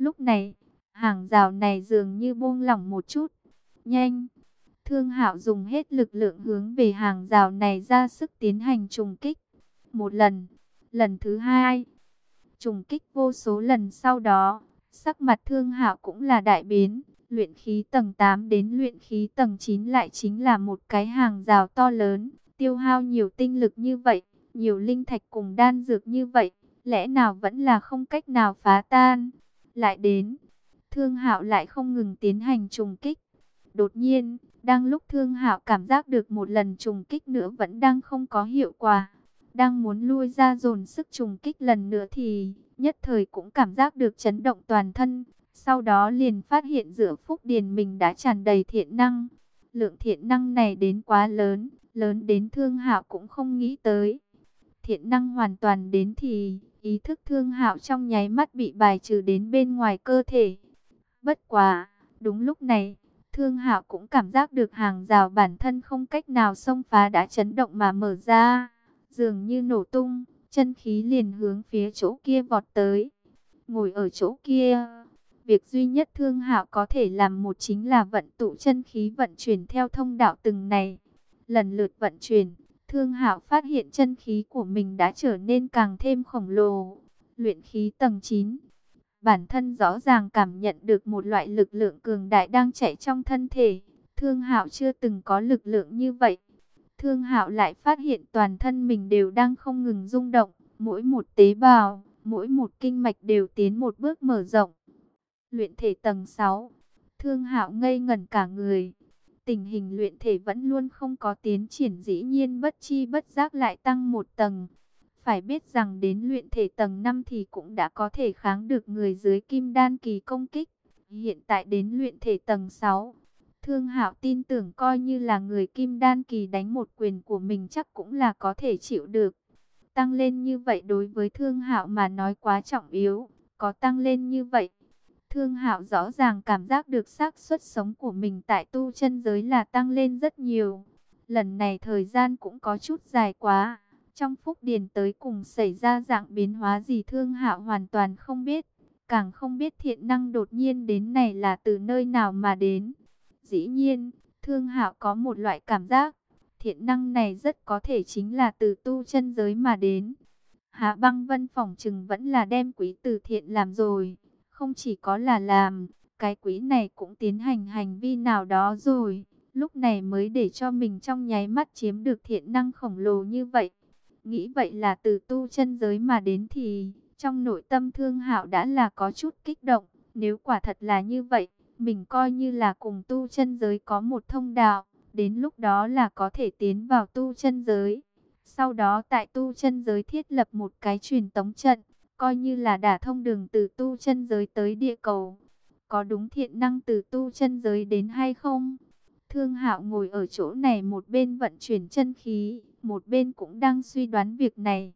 Lúc này, hàng rào này dường như buông lỏng một chút. Nhanh! Thương Hạo dùng hết lực lượng hướng về hàng rào này ra sức tiến hành trùng kích. Một lần, lần thứ hai, trùng kích vô số lần sau đó, sắc mặt Thương Hạo cũng là đại biến. Luyện khí tầng 8 đến luyện khí tầng 9 lại chính là một cái hàng rào to lớn, tiêu hao nhiều tinh lực như vậy, nhiều linh thạch cùng đan dược như vậy, lẽ nào vẫn là không cách nào phá tan. Lại đến, Thương Hạo lại không ngừng tiến hành trùng kích. Đột nhiên, đang lúc Thương Hạo cảm giác được một lần trùng kích nữa vẫn đang không có hiệu quả, đang muốn lui ra dồn sức trùng kích lần nữa thì nhất thời cũng cảm giác được chấn động toàn thân. Sau đó liền phát hiện giữa phúc điền mình đã tràn đầy thiện năng. Lượng thiện năng này đến quá lớn, lớn đến Thương Hạo cũng không nghĩ tới. Thiện năng hoàn toàn đến thì ý thức Thương Hạo trong nháy mắt bị bài trừ đến bên ngoài cơ thể. Bất quá, đúng lúc này, Thương Hạo cũng cảm giác được hàng rào bản thân không cách nào xông phá đã chấn động mà mở ra, dường như nổ tung, chân khí liền hướng phía chỗ kia vọt tới. Ngồi ở chỗ kia, việc duy nhất Thương Hạo có thể làm một chính là vận tụ chân khí vận chuyển theo thông đạo từng này. Lần lượt vận chuyển, Thương Hạo phát hiện chân khí của mình đã trở nên càng thêm khổng lồ. Luyện khí tầng 9, bản thân rõ ràng cảm nhận được một loại lực lượng cường đại đang chạy trong thân thể. Thương Hạo chưa từng có lực lượng như vậy. Thương Hạo lại phát hiện toàn thân mình đều đang không ngừng rung động, mỗi một tế bào, mỗi một kinh mạch đều tiến một bước mở rộng. Luyện thể tầng 6, Thương Hạo ngây ngẩn cả người. Tình hình luyện thể vẫn luôn không có tiến triển, dĩ nhiên bất chi bất giác lại tăng một tầng. Phải biết rằng đến luyện thể tầng 5 thì cũng đã có thể kháng được người dưới kim đan kỳ công kích. Hiện tại đến luyện thể tầng 6, Thương Hạo tin tưởng coi như là người kim đan kỳ đánh một quyền của mình chắc cũng là có thể chịu được. Tăng lên như vậy đối với Thương Hạo mà nói quá trọng yếu, có tăng lên như vậy, Thương Hạo rõ ràng cảm giác được xác suất sống của mình tại tu chân giới là tăng lên rất nhiều. Lần này thời gian cũng có chút dài quá, trong phúc điền tới cùng xảy ra dạng biến hóa gì Thương Hạo hoàn toàn không biết, càng không biết thiện năng đột nhiên đến này là từ nơi nào mà đến. Dĩ nhiên, Thương Hạo có một loại cảm giác, thiện năng này rất có thể chính là từ tu chân giới mà đến. Hạ Băng Vân phỏng chừng vẫn là đem quý từ thiện làm rồi. Không chỉ có là làm, cái quý này cũng tiến hành hành vi nào đó rồi. Lúc này mới để cho mình trong nháy mắt chiếm được thiện năng khổng lồ như vậy. Nghĩ vậy là từ tu chân giới mà đến thì trong nội tâm Thương Hạo đã là có chút kích động. Nếu quả thật là như vậy, mình coi như là cùng tu chân giới có một thông đạo. Đến lúc đó là có thể tiến vào tu chân giới. Sau đó tại tu chân giới thiết lập một cái truyền tống trận, coi như là đả thông đường từ tu chân giới tới địa cầu. Có đúng thiện năng từ tu chân giới đến hay không? Thương Hạo ngồi ở chỗ này một bên vận chuyển chân khí, một bên cũng đang suy đoán việc này.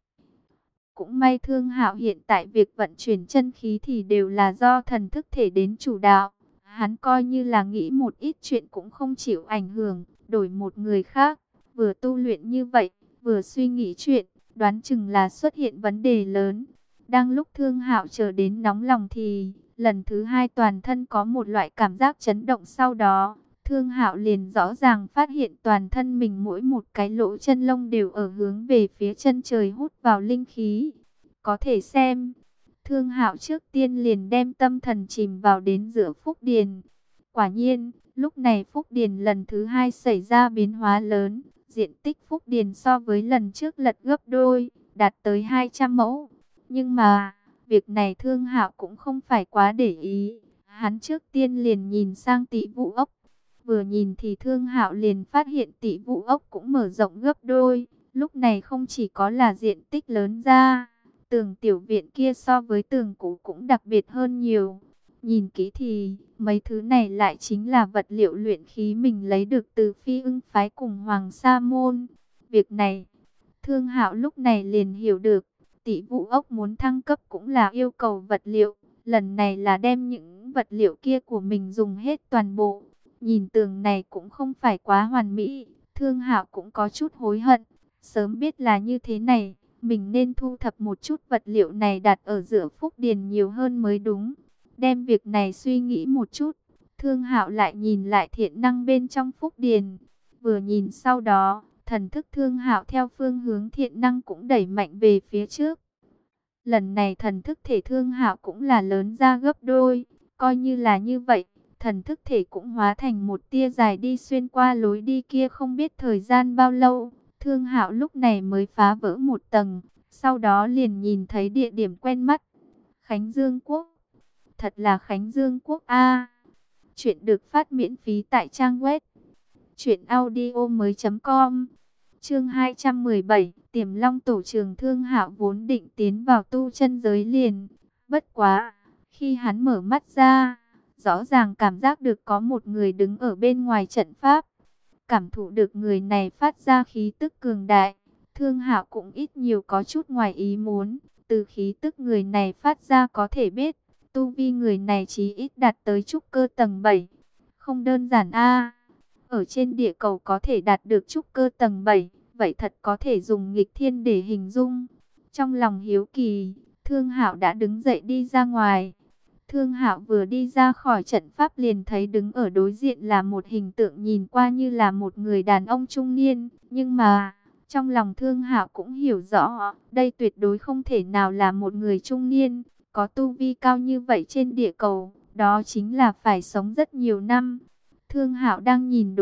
Cũng may Thương Hạo hiện tại việc vận chuyển chân khí thì đều là do thần thức thể đến chủ đạo. Hắn coi như là nghĩ một ít chuyện cũng không chịu ảnh hưởng, đổi một người khác, vừa tu luyện như vậy, vừa suy nghĩ chuyện, đoán chừng là xuất hiện vấn đề lớn. Đang lúc Thương Hạo chờ đến nóng lòng thì lần thứ hai toàn thân có một loại cảm giác chấn động, sau đó Thương Hạo liền rõ ràng phát hiện toàn thân mình mỗi một cái lỗ chân lông đều ở hướng về phía chân trời hút vào linh khí. Có thể xem, Thương Hạo trước tiên liền đem tâm thần chìm vào đến giữa phúc điền. Quả nhiên, lúc này phúc điền lần thứ hai xảy ra biến hóa lớn. Diện tích phúc điền so với lần trước lật gấp đôi, đạt tới 200 mẫu. Nhưng mà, việc này Thương Hạo cũng không phải quá để ý. Hắn trước tiên liền nhìn sang Tị Vũ ốc. Vừa nhìn thì Thương Hạo liền phát hiện Tị Vũ ốc cũng mở rộng gấp đôi. Lúc này không chỉ có là diện tích lớn ra, tường tiểu viện kia so với tường cũ cũng đặc biệt hơn nhiều. Nhìn kỹ thì, mấy thứ này lại chính là vật liệu luyện khí mình lấy được từ Phi Ưng phái cùng Hoàng Sa môn. Việc này, Thương Hạo lúc này liền hiểu được, Tị Vũ ốc muốn thăng cấp cũng là yêu cầu vật liệu. Lần này là đem những vật liệu kia của mình dùng hết toàn bộ. Nhìn tường này cũng không phải quá hoàn mỹ, Thương Hạo cũng có chút hối hận. Sớm biết là như thế này, mình nên thu thập một chút vật liệu này đặt ở giữa phúc điền nhiều hơn mới đúng. đem việc này suy nghĩ một chút. Thương Hạo lại nhìn lại thiện năng bên trong phúc điền. Vừa nhìn sau đó, thần thức Thương Hạo theo phương hướng thiện năng cũng đẩy mạnh về phía trước. Lần này thần thức thể Thương Hạo cũng là lớn ra gấp đôi. Coi như là như vậy, thần thức thể cũng hóa thành một tia dài đi xuyên qua lối đi kia không biết thời gian bao lâu. Thương Hạo lúc này mới phá vỡ một tầng, sau đó liền nhìn thấy địa điểm quen mắt. Khánh Dương Quốc. Thật là Khánh Dương Quốc a. Chuyện được phát miễn phí tại trang web truyệnaudiomoi.com. Chương 217, Tiềm Long tổ trường Thương Hạo vốn định tiến vào tu chân giới liền, bất quá, khi hắn mở mắt ra, rõ ràng cảm giác được có một người đứng ở bên ngoài trận pháp. Cảm thụ được người này phát ra khí tức cường đại, Thương Hạo cũng ít nhiều có chút ngoài ý muốn, từ khí tức người này phát ra có thể biết, tu vi người này chí ít đạt tới trúc cơ tầng 7. Không đơn giản a. Ở trên địa cầu có thể đạt được trúc cơ tầng 7, vậy thật có thể dùng nghịch thiên để hình dung. Trong lòng hiếu kỳ, Thương Hạo đã đứng dậy đi ra ngoài. Thương Hạo vừa đi ra khỏi trận pháp liền thấy đứng ở đối diện là một hình tượng nhìn qua như là một người đàn ông trung niên, nhưng mà trong lòng Thương Hạo cũng hiểu rõ, đây tuyệt đối không thể nào là một người trung niên, có tu vi cao như vậy trên địa cầu, đó chính là phải sống rất nhiều năm. Thương Hạo đang nhìn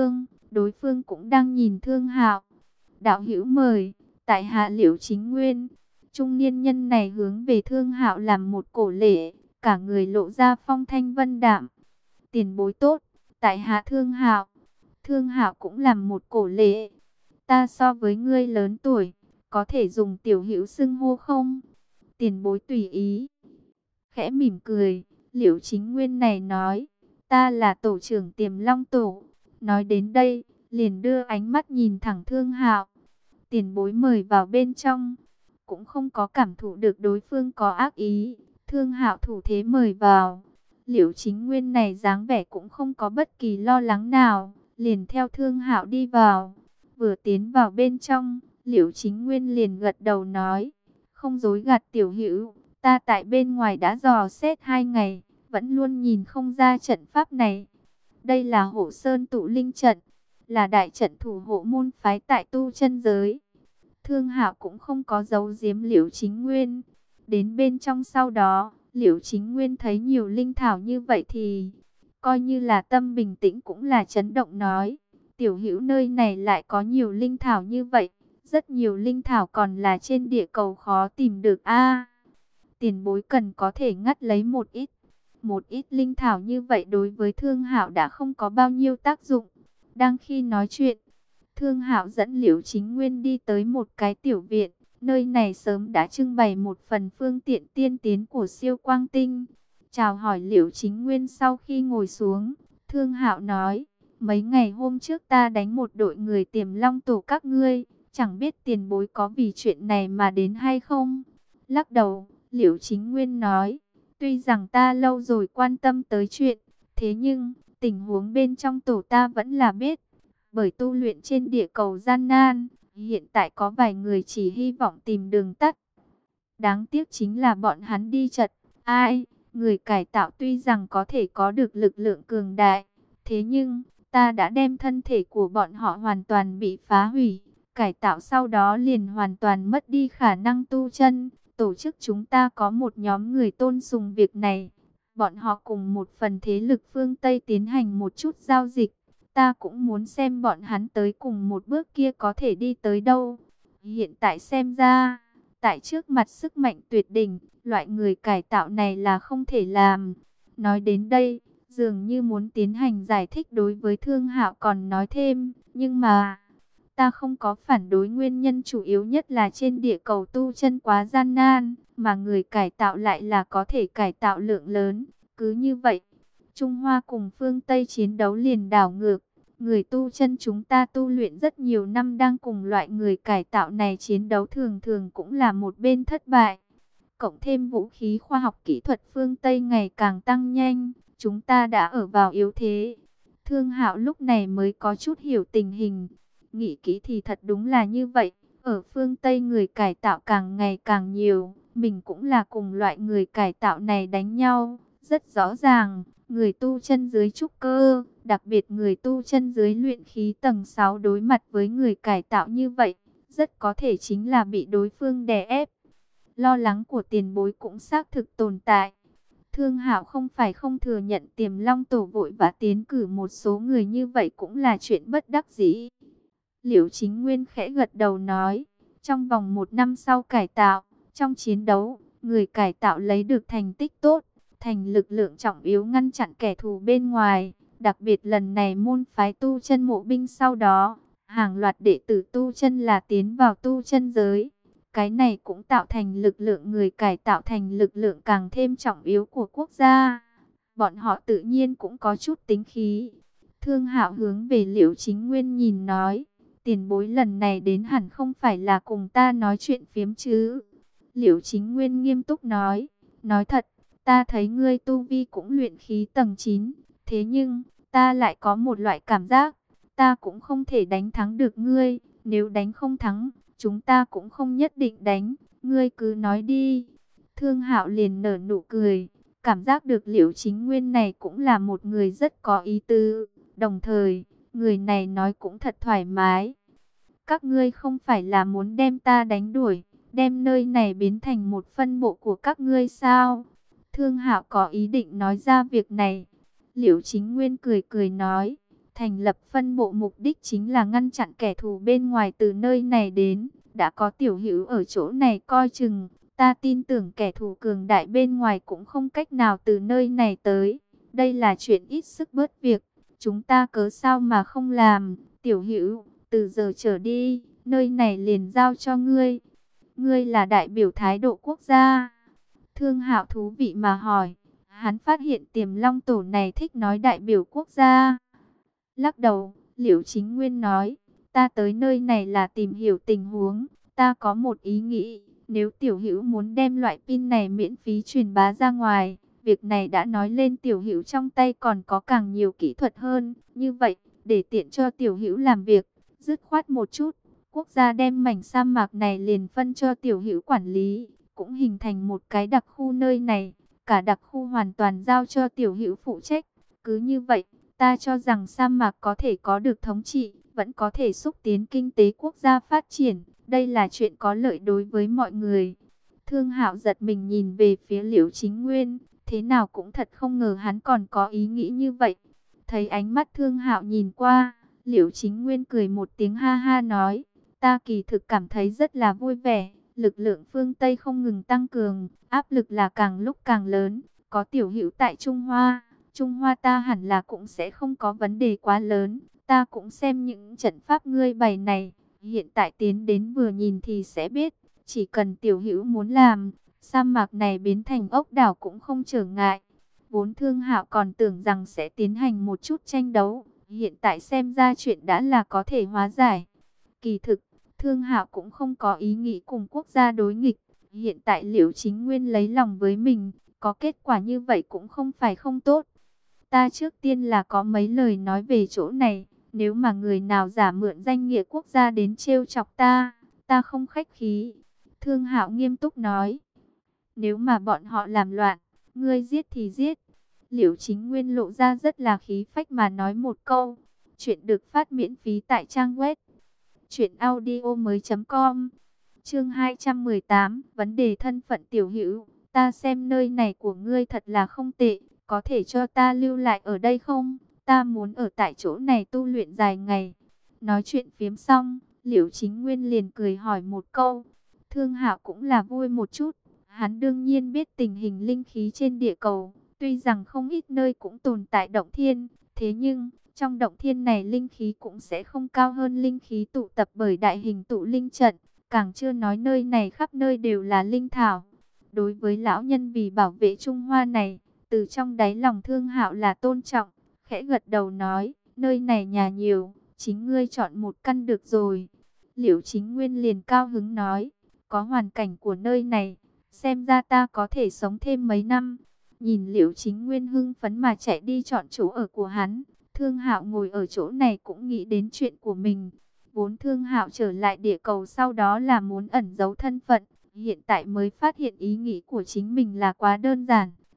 đối phương cũng đang nhìn Thương Hạo. Đạo hữu mời, tại hạ Liễu Chính Nguyên. Trung niên nhân này hướng về Thương Hạo làm một cổ lễ, cả người lộ ra phong thanh vân đạm. Tiền bối tốt, tại hạ Thương Hạo. Thương Hạo cũng làm một cổ lễ. Ta so với ngươi lớn tuổi, có thể dùng tiểu hữu xưng hô không? Tiền bối tùy ý. Khẽ mỉm cười, Liễu Chính Nguyên này nói, ta là tổ trưởng Tiềm Long tổ. Nói đến đây, liền đưa ánh mắt nhìn thẳng Thương Hạo. Tiền bối mời vào bên trong, cũng không có cảm thụ được đối phương có ác ý. Thương Hạo thủ thế mời vào. Liễu Chính Nguyên này dáng vẻ cũng không có bất kỳ lo lắng nào, liền theo Thương Hạo đi vào. Vừa tiến vào bên trong, Liễu Chính Nguyên liền gật đầu nói, không dối gạt tiểu hữu, ta tại bên ngoài đã dò xét 2 ngày, vẫn luôn nhìn không ra trận pháp này. Đây là Hộ Sơn Tụ Linh trận, là đại trận thủ hộ môn phái tại tu chân giới. Thương Hạo cũng không có giấu giếm Liễu Chính Nguyên. Đến bên trong sau đó, Liễu Chính Nguyên thấy nhiều linh thảo như vậy thì coi như là tâm bình tĩnh cũng là chấn động nói, tiểu hữu nơi này lại có nhiều linh thảo như vậy, rất nhiều linh thảo còn là trên địa cầu khó tìm được a. Tiền bối cần có thể ngắt lấy một ít linh thảo như vậy đối với Thương Hạo đã không có bao nhiêu tác dụng. Đang khi nói chuyện, Thương Hạo dẫn Liễu Chính Nguyên đi tới một cái tiểu viện, nơi này sớm đã trưng bày một phần phương tiện tiên tiến của siêu quang tinh. Chào hỏi Liễu Chính Nguyên sau khi ngồi xuống, Thương Hạo nói, mấy ngày hôm trước ta đánh một đội người Tiềm Long tổ các ngươi, chẳng biết tiền bối có vì chuyện này mà đến hay không? Lắc đầu, Liễu Chính Nguyên nói, tuy rằng ta lâu rồi quan tâm tới chuyện, thế nhưng tình huống bên trong tổ ta vẫn là biết. Bởi tu luyện trên địa cầu gian nan, hiện tại có vài người chỉ hy vọng tìm đường tắt. Đáng tiếc chính là bọn hắn đi chật. Ai, người cải tạo tuy rằng có thể có được lực lượng cường đại, thế nhưng ta đã đem thân thể của bọn họ hoàn toàn bị phá hủy. Cải tạo sau đó liền hoàn toàn mất đi khả năng tu chân. Tổ chức chúng ta có một nhóm người tôn sùng việc này. Bọn họ cùng một phần thế lực phương Tây tiến hành một chút giao dịch. Ta cũng muốn xem bọn hắn tới cùng một bước kia có thể đi tới đâu. Hiện tại xem ra, tại trước mặt sức mạnh tuyệt đỉnh, loại người cải tạo này là không thể làm. Nói đến đây, dường như muốn tiến hành giải thích đối với Thương Hạo còn nói thêm, nhưng mà ta không có phản đối, nguyên nhân chủ yếu nhất là trên địa cầu tu chân quá gian nan, mà người cải tạo lại là có thể cải tạo lượng lớn. Cứ như vậy, Trung Hoa cùng phương Tây chiến đấu liền đảo ngược. Người tu chân chúng ta tu luyện rất nhiều năm đang cùng loại người cải tạo này chiến đấu thường thường cũng là một bên thất bại. Cộng thêm vũ khí khoa học kỹ thuật phương Tây ngày càng tăng nhanh, chúng ta đã ở vào yếu thế. Thương Hạo lúc này mới có chút hiểu tình hình. Nghĩ kỹ thì thật đúng là như vậy. Ở phương Tây người cải tạo càng ngày càng nhiều. Mình cũng là cùng loại người cải tạo này đánh nhau. Rất rõ ràng, người tu chân dưới trúc cơ, đặc biệt người tu chân dưới luyện khí tầng 6 đối mặt với người cải tạo như vậy, rất có thể chính là bị đối phương đè ép. Lo lắng của tiền bối cũng xác thực tồn tại. Thương Hạo không phải không thừa nhận Tiềm Long Tổ vội và tiến cử một số người như vậy cũng là chuyện bất đắc dĩ. Liễu Chính Nguyên khẽ gật đầu nói, trong vòng 1 năm sau cải tạo, trong chiến đấu, người cải tạo lấy được thành tích tốt, thành lực lượng trọng yếu ngăn chặn kẻ thù bên ngoài. Đặc biệt lần này môn phái tu chân mộ binh sau đó, hàng loạt đệ tử tu chân là tiến vào tu chân giới. Cái này cũng tạo thành lực lượng người cải tạo thành lực lượng càng thêm trọng yếu của quốc gia. Bọn họ tự nhiên cũng có chút tính khí. Thương Hạo hướng về Liễu Chính Nguyên nhìn nói, tiền bối lần này đến hẳn không phải là cùng ta nói chuyện phiếm chứ. Liễu Chính Nguyên nghiêm túc nói thật, ta thấy ngươi tu vi cũng luyện khí tầng 9, thế nhưng, ta lại có một loại cảm giác, ta cũng không thể đánh thắng được ngươi, nếu đánh không thắng, chúng ta cũng không nhất định đánh, ngươi cứ nói đi. Thương Hạo liền nở nụ cười, cảm giác được Liễu Chính Nguyên này cũng là một người rất có ý tứ, đồng thời, người này nói cũng thật thoải mái. Các ngươi không phải là muốn đem ta đánh đuổi, đem nơi này biến thành một phân bộ của các ngươi sao? Thương Hạo có ý định nói ra việc này. Liễu Chính Nguyên cười cười nói, thành lập phân bộ mục đích chính là ngăn chặn kẻ thù bên ngoài từ nơi này đến. Đã có Tiểu Hữu ở chỗ này coi chừng, ta tin tưởng kẻ thù cường đại bên ngoài cũng không cách nào từ nơi này tới. Đây là chuyện ít sức bớt việc, chúng ta cớ sao mà không làm. Tiểu Hữu, từ giờ trở đi, nơi này liền giao cho ngươi. Ngươi là đại biểu thái độ quốc gia. Thương Hạo thú vị mà hỏi. Hắn phát hiện Tiềm Long Tổ này thích nói đại biểu quốc gia. Lắc đầu, Liễu Chính Nguyên nói, ta tới nơi này là tìm hiểu tình huống. Ta có một ý nghĩ, nếu Tiểu Hữu muốn đem loại pin này miễn phí truyền bá ra ngoài, việc này đã nói lên Tiểu Hữu trong tay còn có càng nhiều kỹ thuật hơn. Như vậy, để tiện cho Tiểu Hữu làm việc, dứt khoát một chút, quốc gia đem mảnh sa mạc này liền phân cho Tiểu Hữu quản lý, cũng hình thành một cái đặc khu nơi này, cả đặc khu hoàn toàn giao cho Tiểu Hữu phụ trách. Cứ như vậy, ta cho rằng sa mạc có thể có được thống trị, vẫn có thể xúc tiến kinh tế quốc gia phát triển, đây là chuyện có lợi đối với mọi người. Thương Hạo giật mình nhìn về phía Liễu Chính Nguyên, thế nào cũng thật không ngờ hắn còn có ý nghĩ như vậy. Thấy ánh mắt Thương Hạo nhìn qua, Liễu Chính Nguyên cười một tiếng ha ha nói, ta kỳ thực cảm thấy rất là vui vẻ, lực lượng phương Tây không ngừng tăng cường, áp lực là càng lúc càng lớn, có Tiểu Hữu tại Trung Hoa ta hẳn là cũng sẽ không có vấn đề quá lớn, ta cũng xem những trận pháp ngươi bày này, hiện tại tiến đến vừa nhìn thì sẽ biết, chỉ cần Tiểu Hữu muốn làm, sa mạc này biến thành ốc đảo cũng không trở ngại. Vốn Thương Hạo còn tưởng rằng sẽ tiến hành một chút tranh đấu, hiện tại xem ra chuyện đã là có thể hóa giải. Kỳ thực, Thương Hạo cũng không có ý nghĩ cùng quốc gia đối nghịch. Hiện tại Liễu Chính Nguyên lấy lòng với mình, có kết quả như vậy cũng không phải không tốt. Ta trước tiên là có mấy lời nói về chỗ này. Nếu mà người nào giả mượn danh nghĩa quốc gia đến trêu chọc ta, ta không khách khí. Thương Hạo nghiêm túc nói. Nếu mà bọn họ làm loạn, ngươi giết thì giết. Liễu Chính Nguyên lộ ra rất là khí phách mà nói một câu. Chuyện được phát miễn phí tại trang web truyệnaudiomoi.com. Chương 218, vấn đề thân phận Tiểu Hữu, ta xem nơi này của ngươi thật là không tệ, có thể cho ta lưu lại ở đây không? Ta muốn ở tại chỗ này tu luyện dài ngày. Nói chuyện phiếm xong, Liễu Chính Nguyên liền cười hỏi một câu. Thương Hạo cũng là vui một chút, hắn đương nhiên biết tình hình linh khí trên địa cầu, tuy rằng không ít nơi cũng tồn tại động thiên, thế nhưng trong động thiên này linh khí cũng sẽ không cao hơn linh khí tụ tập bởi đại hình tụ linh trận, càng chưa nói nơi này khắp nơi đều là linh thảo. Đối với lão nhân vì bảo vệ Trung Hoa này, từ trong đáy lòng Thương Hạo là tôn trọng, khẽ gật đầu nói, nơi này nhà nhiều, chính ngươi chọn một căn được rồi. Liễu Chính Nguyên liền cao hứng nói, có hoàn cảnh của nơi này, xem ra ta có thể sống thêm mấy năm. Nhìn Liễu Chính Nguyên hưng phấn mà chạy đi chọn chỗ ở của hắn, Thương Hạo ngồi ở chỗ này cũng nghĩ đến chuyện của mình. Vốn Thương Hạo trở lại địa cầu sau đó là muốn ẩn giấu thân phận, hiện tại mới phát hiện ý nghĩ của chính mình là quá đơn giản.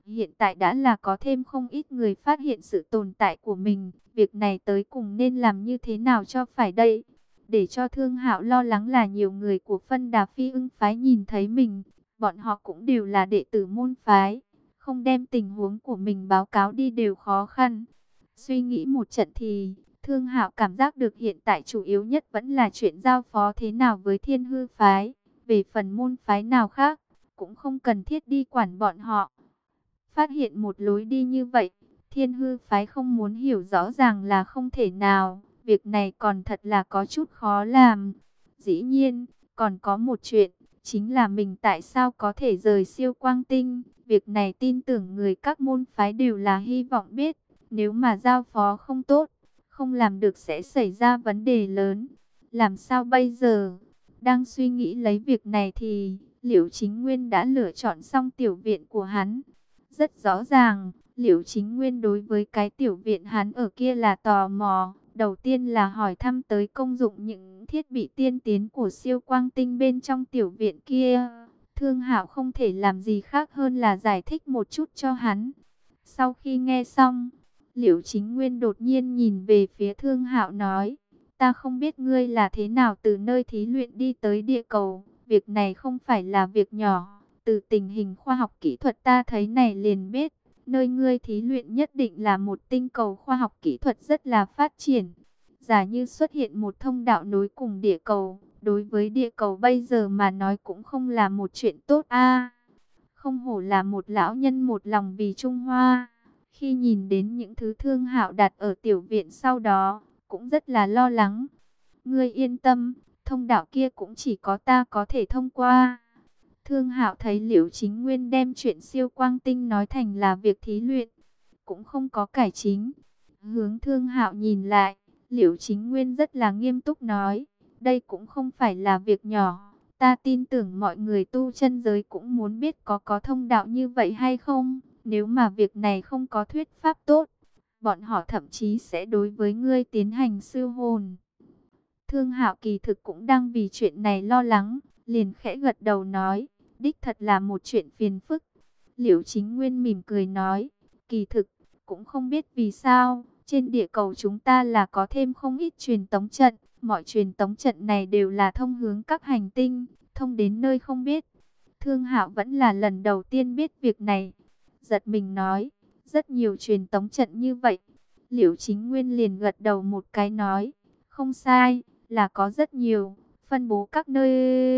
Hiện tại đã là có thêm không ít người phát hiện sự tồn tại của mình. Việc này tới cùng nên làm như thế nào cho phải đây? Để cho Thương Hạo lo lắng là nhiều người của Phân Đà Phi Ưng phái nhìn thấy mình. Bọn họ cũng đều là đệ tử môn phái. Không đem tình huống của mình báo cáo đi đều khó khăn. Suy nghĩ một trận thì Thương Hạo cảm giác được hiện tại chủ yếu nhất vẫn là chuyện giao phó thế nào với Thiên Hư phái. Về phần môn phái nào khác, cũng không cần thiết đi quản bọn họ. Phát hiện một lối đi như vậy, Thiên Hư phái không muốn hiểu rõ ràng là không thể nào. Việc này còn thật là có chút khó làm. Dĩ nhiên, còn có một chuyện, chính là mình tại sao có thể rời Siêu Quang Tinh. Việc này tin tưởng người các môn phái đều là hy vọng biết. Nếu mà giao phó không tốt, không làm được sẽ xảy ra vấn đề lớn. Làm sao bây giờ? Đang suy nghĩ lấy việc này thì Liễu Chính Nguyên đã lựa chọn xong tiểu viện của hắn. Rất rõ ràng, Liễu Chính Nguyên đối với cái tiểu viện hắn ở kia là tò mò. Đầu tiên là hỏi thăm tới công dụng những thiết bị tiên tiến của Siêu Quang Tinh bên trong tiểu viện kia. Thương Hạo không thể làm gì khác hơn là giải thích một chút cho hắn. Sau khi nghe xong, Liễu Chính Nguyên đột nhiên nhìn về phía Thương Hạo nói: ta không biết ngươi là thế nào từ nơi thí luyện đi tới địa cầu. Việc này không phải là việc nhỏ. Từ tình hình khoa học kỹ thuật ta thấy này liền biết. Nơi ngươi thí luyện nhất định là một tinh cầu khoa học kỹ thuật rất là phát triển. Giả như xuất hiện một thông đạo nối cùng địa cầu, đối với địa cầu bây giờ mà nói cũng không là một chuyện tốt a. Không hổ là một lão nhân một lòng vì Trung Hoa. Khi nhìn đến những thứ Thương Hạo đặt ở tiểu viện sau đó, cũng rất là lo lắng. Ngươi yên tâm, thông đạo kia cũng chỉ có ta có thể thông qua. Thương Hạo thấy Liễu Chính Nguyên đem chuyện Siêu Quang Tinh nói thành là việc thí luyện, cũng không có cải chính. Hướng Thương Hạo nhìn lại, Liễu Chính Nguyên rất là nghiêm túc nói: đây cũng không phải là việc nhỏ. Ta tin tưởng mọi người tu chân giới cũng muốn biết có thông đạo như vậy hay không. Nếu mà việc này không có thuyết pháp tốt, bọn họ thậm chí sẽ đối với ngươi tiến hành siêu hồn. Thương Hạo kỳ thực cũng đang vì chuyện này lo lắng, liền khẽ gật đầu nói: đích thật là một chuyện phiền phức. Liễu Chính Nguyên mỉm cười nói: kỳ thực, cũng không biết vì sao, trên địa cầu chúng ta là có thêm không ít truyền tống trận. Mọi truyền tống trận này đều là thông hướng các hành tinh, thông đến nơi không biết. Thương Hạo vẫn là lần đầu tiên biết việc này. Giật mình nói: rất nhiều truyền tống trận như vậy. Liễu Chính Nguyên liền gật đầu một cái nói: không sai, là có rất nhiều, phân bố các nơi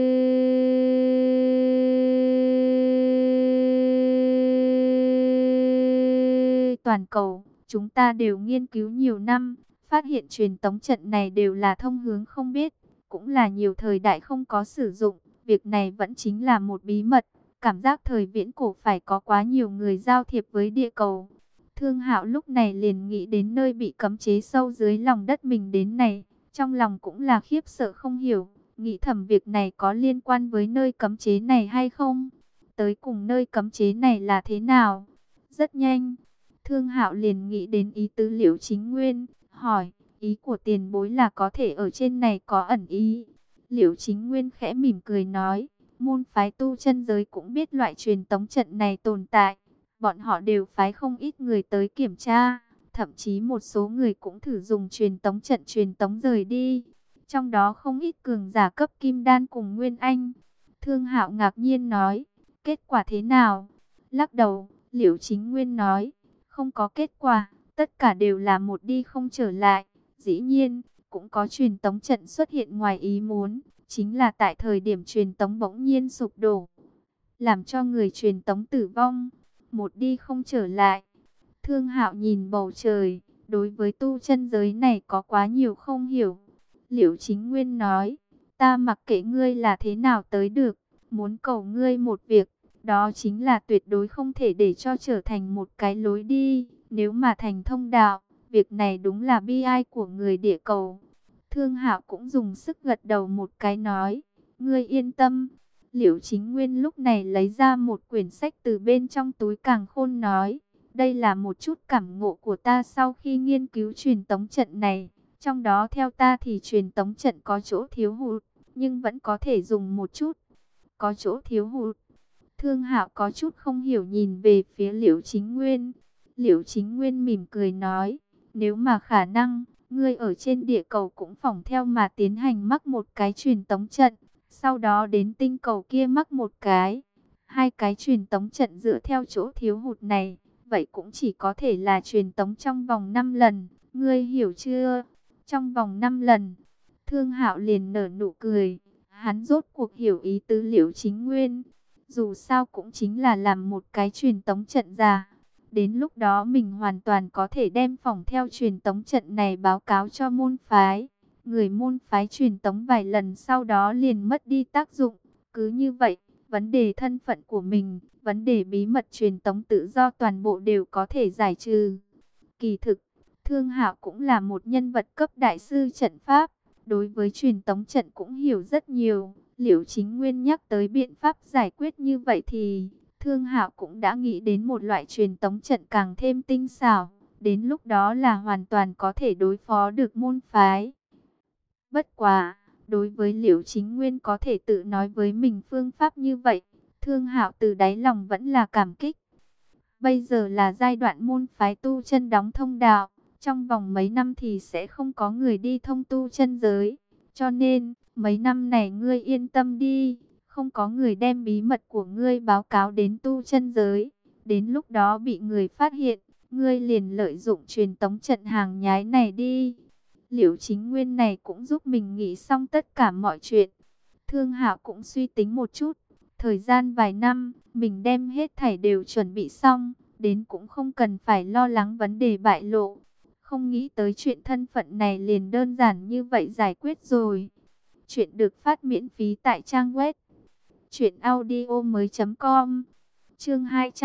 toàn cầu. Chúng ta đều nghiên cứu nhiều năm, phát hiện truyền tống trận này đều là thông hướng không biết, cũng là nhiều thời đại không có sử dụng. Việc này vẫn chính là một bí mật. Cảm giác thời viễn cổ phải có quá nhiều người giao thiệp với địa cầu. Thương Hạo lúc này liền nghĩ đến nơi bị cấm chế sâu dưới lòng đất mình đến này. Trong lòng cũng là khiếp sợ không hiểu. Nghĩ thầm việc này có liên quan với nơi cấm chế này hay không? Tới cùng nơi cấm chế này là thế nào? Rất nhanh, Thương Hạo liền nghĩ đến ý tứ Liễu Chính Nguyên, hỏi: ý của tiền bối là có thể ở trên này có ẩn ý? Liễu Chính Nguyên khẽ mỉm cười nói: môn phái tu chân giới cũng biết loại truyền tống trận này tồn tại. Bọn họ đều phái không ít người tới kiểm tra. Thậm chí một số người cũng thử dùng truyền tống trận truyền tống rời đi. Trong đó không ít cường giả cấp kim đan cùng Nguyên Anh. Thương Hạo ngạc nhiên nói: kết quả thế nào? Lắc đầu, Liễu Chính Nguyên nói: không có kết quả. Tất cả đều là một đi không trở lại. Dĩ nhiên, cũng có truyền tống trận xuất hiện ngoài ý muốn. Chính là tại thời điểm truyền tống bỗng nhiên sụp đổ, làm cho người truyền tống tử vong. Một đi không trở lại. Thương Hạo nhìn bầu trời, đối với tu chân giới này có quá nhiều không hiểu. Liễu Chính Nguyên nói: ta mặc kệ ngươi là thế nào tới được, muốn cầu ngươi một việc, đó chính là tuyệt đối không thể để cho trở thành một cái lối đi. Nếu mà thành thông đạo, việc này đúng là bi ai của người địa cầu. Thương Hạo cũng dùng sức gật đầu một cái nói: ngươi yên tâm. Liễu Chính Nguyên lúc này lấy ra một quyển sách từ bên trong túi càn khôn nói: đây là một chút cảm ngộ của ta sau khi nghiên cứu truyền tống trận này. Trong đó theo ta thì truyền tống trận có chỗ thiếu hụt, nhưng vẫn có thể dùng một chút. Có chỗ thiếu hụt. Thương Hạo có chút không hiểu nhìn về phía Liễu Chính Nguyên. Liễu Chính Nguyên mỉm cười nói, nếu mà khả năng, ngươi ở trên địa cầu cũng phỏng theo mà tiến hành mắc một cái truyền tống trận, sau đó đến tinh cầu kia mắc một cái. Hai cái truyền tống trận dựa theo chỗ thiếu hụt này, vậy cũng chỉ có thể là truyền tống trong vòng 5 lần, ngươi hiểu chưa? Trong vòng 5 lần. Thương Hạo liền nở nụ cười, hắn rốt cuộc hiểu ý tứ Liễu Chính Nguyên. Dù sao cũng chính là làm một cái truyền tống trận ra. Đến lúc đó mình hoàn toàn có thể đem phỏng theo truyền tống trận này báo cáo cho môn phái. Người môn phái truyền tống vài lần sau đó liền mất đi tác dụng. Cứ như vậy, vấn đề thân phận của mình, vấn đề bí mật truyền tống tự do toàn bộ đều có thể giải trừ. Kỳ thực, Thương Hạo cũng là một nhân vật cấp đại sư trận pháp. Đối với truyền tống trận cũng hiểu rất nhiều. Liễu Chính Nguyên nhắc tới biện pháp giải quyết như vậy thì Thương Hạo cũng đã nghĩ đến một loại truyền tống trận càng thêm tinh xảo. Đến lúc đó là hoàn toàn có thể đối phó được môn phái. Bất quá, đối với Liễu Chính Nguyên có thể tự nói với mình phương pháp như vậy, Thương Hạo từ đáy lòng vẫn là cảm kích. Bây giờ là giai đoạn môn phái tu chân đóng thông đạo. Trong vòng mấy năm thì sẽ không có người đi thông tu chân giới. Cho nên, mấy năm này ngươi yên tâm đi. Không có người đem bí mật của ngươi báo cáo đến tu chân giới. Đến lúc đó bị người phát hiện, ngươi liền lợi dụng truyền tống trận hàng nhái này đi. Liễu Chính Nguyên này cũng giúp mình nghĩ xong tất cả mọi chuyện. Thương Hạo cũng suy tính một chút. Thời gian vài năm, mình đem hết thảy đều chuẩn bị xong. Đến cũng không cần phải lo lắng vấn đề bại lộ. Không nghĩ tới chuyện thân phận này liền đơn giản như vậy giải quyết rồi. Chuyện được phát miễn phí tại trang web truyệnaudiomoi.com. Chương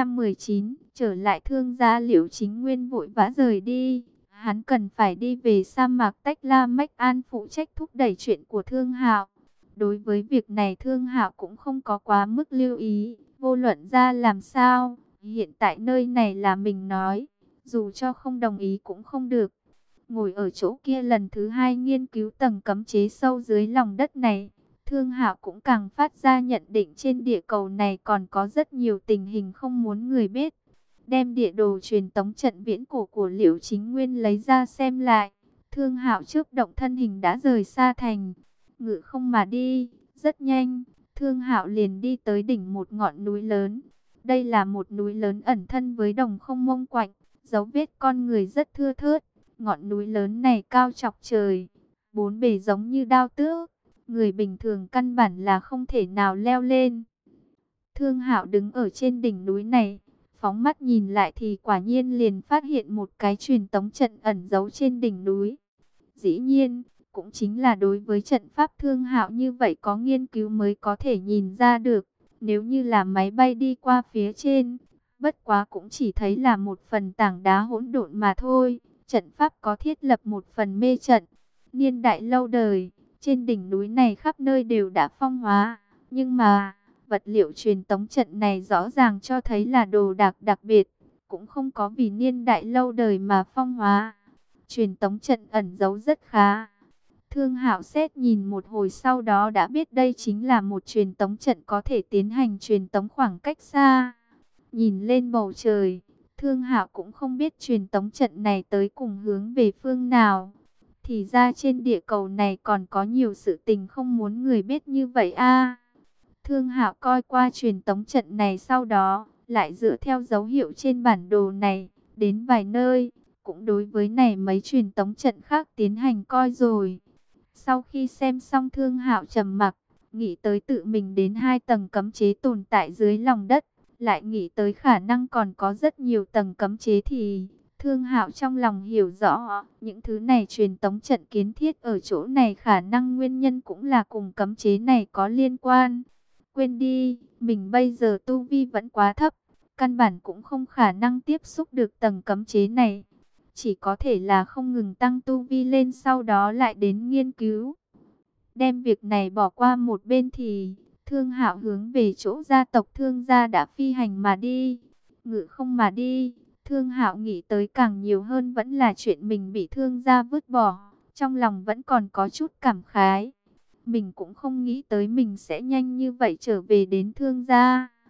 219, trở lại Thương gia. Liễu Chính Nguyên vội vã rời đi. Hắn cần phải đi về sa mạc Tách La Mách An phụ trách thúc đẩy chuyện của Thương Hạo. Đối với việc này Thương Hạo cũng không có quá mức lưu ý, vô luận ra làm sao, hiện tại nơi này là mình nói, dù cho không đồng ý cũng không được. Ngồi ở chỗ kia lần thứ hai nghiên cứu tầng cấm chế sâu dưới lòng đất này, Thương Hạo cũng càng phát ra nhận định trên địa cầu này còn có rất nhiều tình hình không muốn người biết. Đem địa đồ truyền tống trận viễn cổ của Liễu Chính Nguyên lấy ra xem lại, Thương Hạo chớp động thân hình đã rời xa thành, ngự không mà đi. Rất nhanh, Thương Hạo liền đi tới đỉnh một ngọn núi lớn. Đây là một núi lớn ẩn thân với đồng không mông quạnh, dấu vết con người rất thưa thớt. Ngọn núi lớn này cao chọc trời, bốn bề giống như đao tước, người bình thường căn bản là không thể nào leo lên. Thương Hạo đứng ở trên đỉnh núi này, phóng mắt nhìn lại thì quả nhiên liền phát hiện một cái truyền tống trận ẩn giấu trên đỉnh núi. Dĩ nhiên, cũng chính là đối với trận pháp Thương Hạo như vậy có nghiên cứu mới có thể nhìn ra được. Nếu như là máy bay đi qua phía trên, bất quá cũng chỉ thấy là một phần tảng đá hỗn độn mà thôi. Trận pháp có thiết lập một phần mê trận, niên đại lâu đời, trên đỉnh núi này khắp nơi đều đã phong hóa. Nhưng mà, vật liệu truyền tống trận này rõ ràng cho thấy là đồ đạc đặc biệt, cũng không có vì niên đại lâu đời mà phong hóa. Truyền tống trận ẩn giấu rất khá. Thương Hạo xét nhìn một hồi sau đó đã biết đây chính là một truyền tống trận có thể tiến hành truyền tống khoảng cách xa. Nhìn lên bầu trời, Thương Hạo cũng không biết truyền tống trận này tới cùng hướng về phương nào. Thì ra trên địa cầu này còn có nhiều sự tình không muốn người biết như vậy a. Thương Hạo coi qua truyền tống trận này sau đó, lại dựa theo dấu hiệu trên bản đồ này, đến vài nơi, cũng đối với này mấy truyền tống trận khác tiến hành coi rồi. Sau khi xem xong Thương Hạo trầm mặc, nghĩ tới tự mình đến 2 tầng cấm chế tồn tại dưới lòng đất, lại nghĩ tới khả năng còn có rất nhiều tầng cấm chế thì Thương Hạo trong lòng hiểu rõ, những thứ này truyền tống trận kiến thiết ở chỗ này khả năng nguyên nhân cũng là cùng cấm chế này có liên quan. Quên đi, mình bây giờ tu vi vẫn quá thấp, căn bản cũng không khả năng tiếp xúc được tầng cấm chế này. Chỉ có thể là không ngừng tăng tu vi lên sau đó lại đến nghiên cứu. Đem việc này bỏ qua một bên thì Thương Hạo hướng về chỗ gia tộc Thương gia đã phi hành mà đi. Ngự không mà đi, Thương Hạo nghĩ tới càng nhiều hơn vẫn là chuyện mình bị Thương gia vứt bỏ. Trong lòng vẫn còn có chút cảm khái. Mình cũng không nghĩ tới mình sẽ nhanh như vậy trở về đến Thương gia.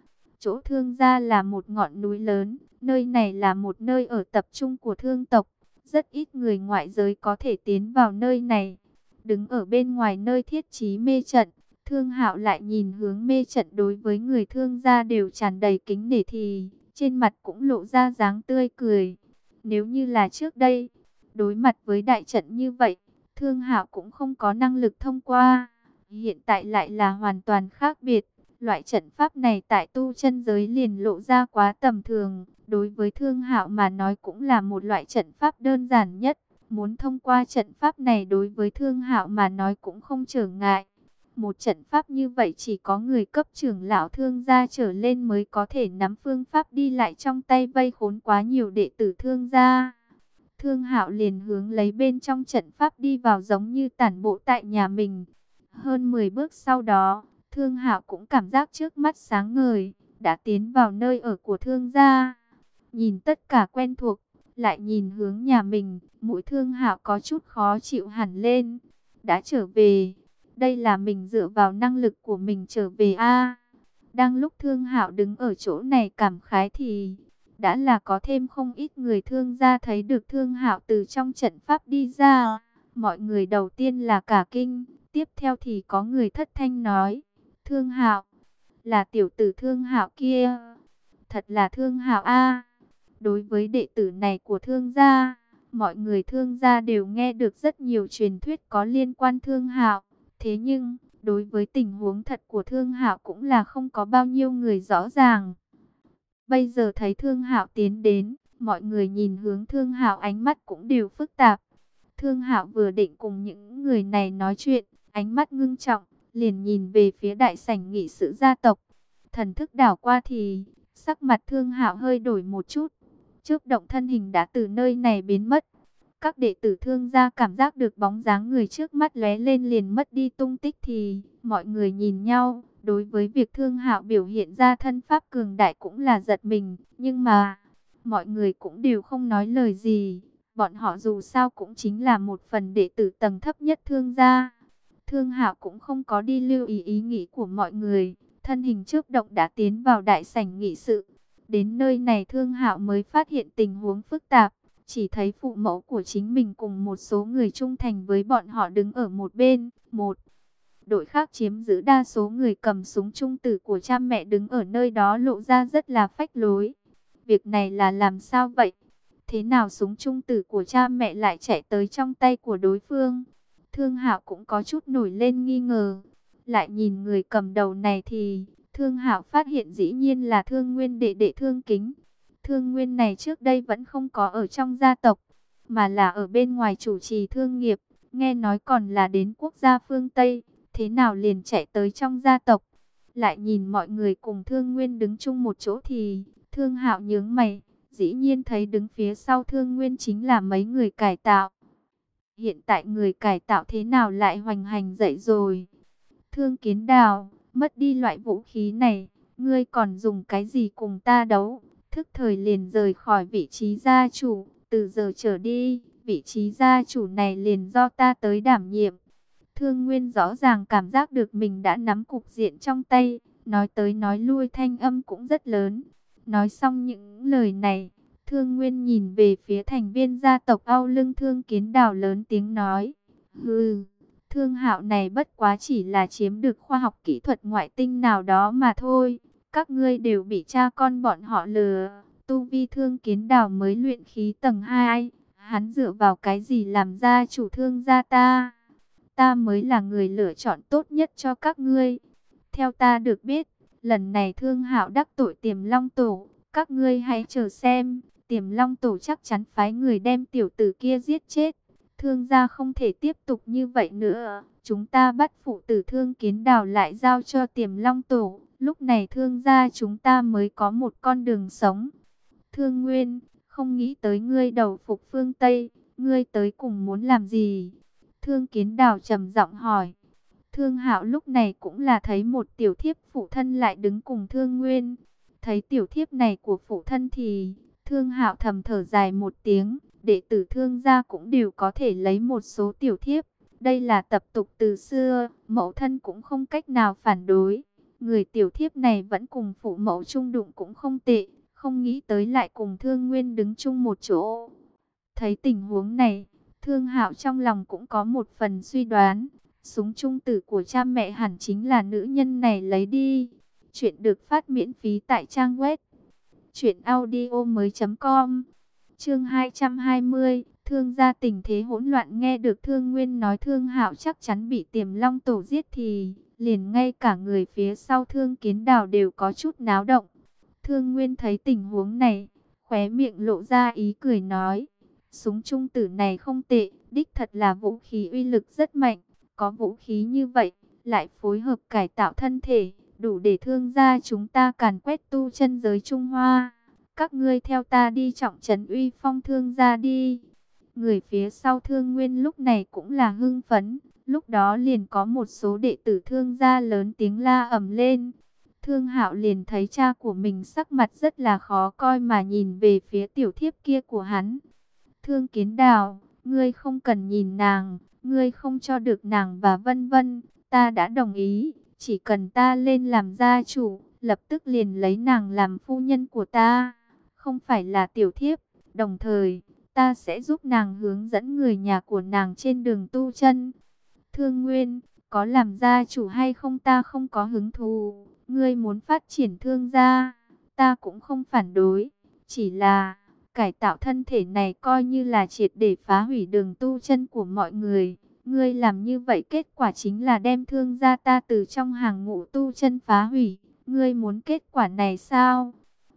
Chỗ Thương gia là một ngọn núi lớn, nơi này là một nơi ở tập trung của thương tộc. Rất ít người ngoại giới có thể tiến vào nơi này. Đứng ở bên ngoài nơi thiết trí mê trận, Thương Hạo lại nhìn hướng mê trận, đối với người Thương gia đều tràn đầy kính nể, thì trên mặt cũng lộ ra dáng tươi cười. Nếu như là trước đây, đối mặt với đại trận như vậy, Thương Hạo cũng không có năng lực thông qua. Hiện tại lại là hoàn toàn khác biệt. Loại trận pháp này tại tu chân giới liền lộ ra quá tầm thường. Đối với Thương Hạo mà nói cũng là một loại trận pháp đơn giản nhất. Muốn thông qua trận pháp này đối với Thương Hạo mà nói cũng không trở ngại. Một trận pháp như vậy chỉ có người cấp trưởng lão Thương gia trở lên mới có thể nắm phương pháp đi lại trong tay, vây khốn quá nhiều đệ tử Thương gia. Thương Hạo liền hướng lấy bên trong trận pháp đi vào, giống như tản bộ tại nhà mình. Hơn 10 bước sau đó, Thương Hạo cũng cảm giác trước mắt sáng ngời, đã tiến vào nơi ở của Thương gia. Nhìn tất cả quen thuộc, lại nhìn hướng nhà mình, mũi Thương Hạo có chút khó chịu hẳn lên. Đã trở về, đây là mình dựa vào năng lực của mình trở về a. Đang lúc Thương Hạo đứng ở chỗ này cảm khái thì đã là có thêm không ít người Thương gia thấy được Thương Hạo từ trong trận pháp đi ra. Mọi người đầu tiên là cả kinh, tiếp theo thì có người thất thanh nói: Thương Hạo, là tiểu tử Thương Hạo kia, thật là Thương Hạo a. Đối với đệ tử này của Thương gia, mọi người Thương gia đều nghe được rất nhiều truyền thuyết có liên quan Thương Hạo. Thế nhưng, đối với tình huống thật của Thương Hạo cũng là không có bao nhiêu người rõ ràng. Bây giờ thấy Thương Hạo tiến đến, mọi người nhìn hướng Thương Hạo ánh mắt cũng đều phức tạp. Thương Hạo vừa định cùng những người này nói chuyện, ánh mắt ngưng trọng, liền nhìn về phía đại sảnh nghị sự gia tộc. Thần thức đảo qua thì sắc mặt Thương Hạo hơi đổi một chút. Chớp động thân hình đã từ nơi này biến mất. Các đệ tử Thương gia cảm giác được bóng dáng người trước mắt lóe lên liền mất đi tung tích thì mọi người nhìn nhau. Đối với việc Thương Hạo biểu hiện ra thân pháp cường đại cũng là giật mình, nhưng mà mọi người cũng đều không nói lời gì. Bọn họ dù sao cũng chính là một phần đệ tử tầng thấp nhất Thương gia. Thương Hạo cũng không có đi lưu ý ý nghĩ của mọi người, thân hình chớp động đã tiến vào đại sảnh nghị sự. Đến nơi này Thương Hạo mới phát hiện tình huống phức tạp, chỉ thấy phụ mẫu của chính mình cùng một số người trung thành với bọn họ đứng ở một bên, một đội khác chiếm giữ đa số người cầm súng trung tử của cha mẹ đứng ở nơi đó lộ ra rất là phách lối. Việc này là làm sao vậy? Thế nào súng trung tử của cha mẹ lại chạy tới trong tay của đối phương? Thương Hạo cũng có chút nổi lên nghi ngờ. Lại nhìn người cầm đầu này thì Thương Hạo phát hiện dĩ nhiên là Thương Nguyên đệ đệ Thương Kính. Thương Nguyên này trước đây vẫn không có ở trong gia tộc, mà là ở bên ngoài chủ trì thương nghiệp. Nghe nói còn là đến quốc gia phương Tây, thế nào liền chạy tới trong gia tộc? Lại nhìn mọi người cùng Thương Nguyên đứng chung một chỗ thì Thương Hạo nhướng mày, dĩ nhiên thấy đứng phía sau Thương Nguyên chính là mấy người cải tạo. Hiện tại người cải tạo thế nào lại hoành hành dậy rồi? Thương Kiến Đào, mất đi loại vũ khí này, ngươi còn dùng cái gì cùng ta đấu? Thức thời liền rời khỏi vị trí gia chủ, từ giờ trở đi, vị trí gia chủ này liền do ta tới đảm nhiệm. Thương Nguyên rõ ràng cảm giác được mình đã nắm cục diện trong tay, nói tới nói lui thanh âm cũng rất lớn. Nói xong những lời này, Thương Nguyên nhìn về phía thành viên gia tộc au lưng Thương Kiến Đào lớn tiếng nói: hừ, Thương Hạo này bất quá chỉ là chiếm được khoa học kỹ thuật ngoại tinh nào đó mà thôi. Các ngươi đều bị cha con bọn họ lừa. Tu vi Thương Kiến Đào mới luyện khí tầng 2, hắn dựa vào cái gì làm gia chủ Thương gia ta? Ta mới là người lựa chọn tốt nhất cho các ngươi. Theo ta được biết, lần này Thương Hạo đắc tội Tiềm Long Tổ, các ngươi hãy chờ xem, Tiềm Long Tổ chắc chắn phái người đem tiểu tử kia giết chết. Thương gia không thể tiếp tục như vậy nữa, chúng ta bắt phụ tử Thương Kiến Đào lại giao cho Tiềm Long Tổ, lúc này Thương gia chúng ta mới có một con đường sống. Thương Nguyên, không nghĩ tới ngươi đầu phục phương Tây, ngươi tới cùng muốn làm gì? Thương Kiến Đào trầm giọng hỏi. Thương Hạo lúc này cũng là thấy một tiểu thiếp phụ thân lại đứng cùng Thương Nguyên. Thấy tiểu thiếp này của phụ thân thì Thương Hạo thầm thở dài một tiếng. Đệ tử Thương gia cũng đều có thể lấy một số tiểu thiếp. Đây là tập tục từ xưa, mẫu thân cũng không cách nào phản đối. Người tiểu thiếp này vẫn cùng phụ mẫu chung đụng cũng không tệ, không nghĩ tới lại cùng Thương Nguyên đứng chung một chỗ. Thấy tình huống này, Thương Hạo trong lòng cũng có một phần suy đoán, súng trung tử của cha mẹ hẳn chính là nữ nhân này lấy đi. Chuyện được phát miễn phí tại trang web truyệnaudiomoi.com. Chương 220, Thương gia tình thế hỗn loạn. Nghe được Thương Nguyên nói Thương Hạo chắc chắn bị Tiềm Long tổ giết thì liền ngay cả người phía sau Thương Kiến Đào đều có chút náo động. Thương Nguyên thấy tình huống này, khóe miệng lộ ra ý cười nói: súng trung tử này không tệ, đích thật là vũ khí uy lực rất mạnh. Có vũ khí như vậy, lại phối hợp cải tạo thân thể, đủ để Thương gia chúng ta càn quét tu chân giới Trung Hoa. Các ngươi theo ta đi trọng trấn uy phong Thương gia đi. Người phía sau Thương Nguyên lúc này cũng là hưng phấn. Lúc đó liền có một số đệ tử Thương gia lớn tiếng la ầm lên. Thương Hạo liền thấy cha của mình sắc mặt rất là khó coi mà nhìn về phía tiểu thiếp kia của hắn. Thương Kiến Đào, ngươi không cần nhìn nàng, ngươi không cho được nàng và vân vân, ta đã đồng ý, chỉ cần ta lên làm gia chủ, lập tức liền lấy nàng làm phu nhân của ta, không phải là tiểu thiếp, đồng thời, ta sẽ giúp nàng hướng dẫn người nhà của nàng trên đường tu chân. Thương Nguyên, có làm gia chủ hay không ta không có hứng thú, ngươi muốn phát triển Thương gia, ta cũng không phản đối, chỉ là cải tạo thân thể này coi như là triệt để phá hủy đường tu chân của mọi người. Ngươi làm như vậy kết quả chính là đem Thương gia ta từ trong hàng ngũ tu chân phá hủy. Ngươi muốn kết quả này sao?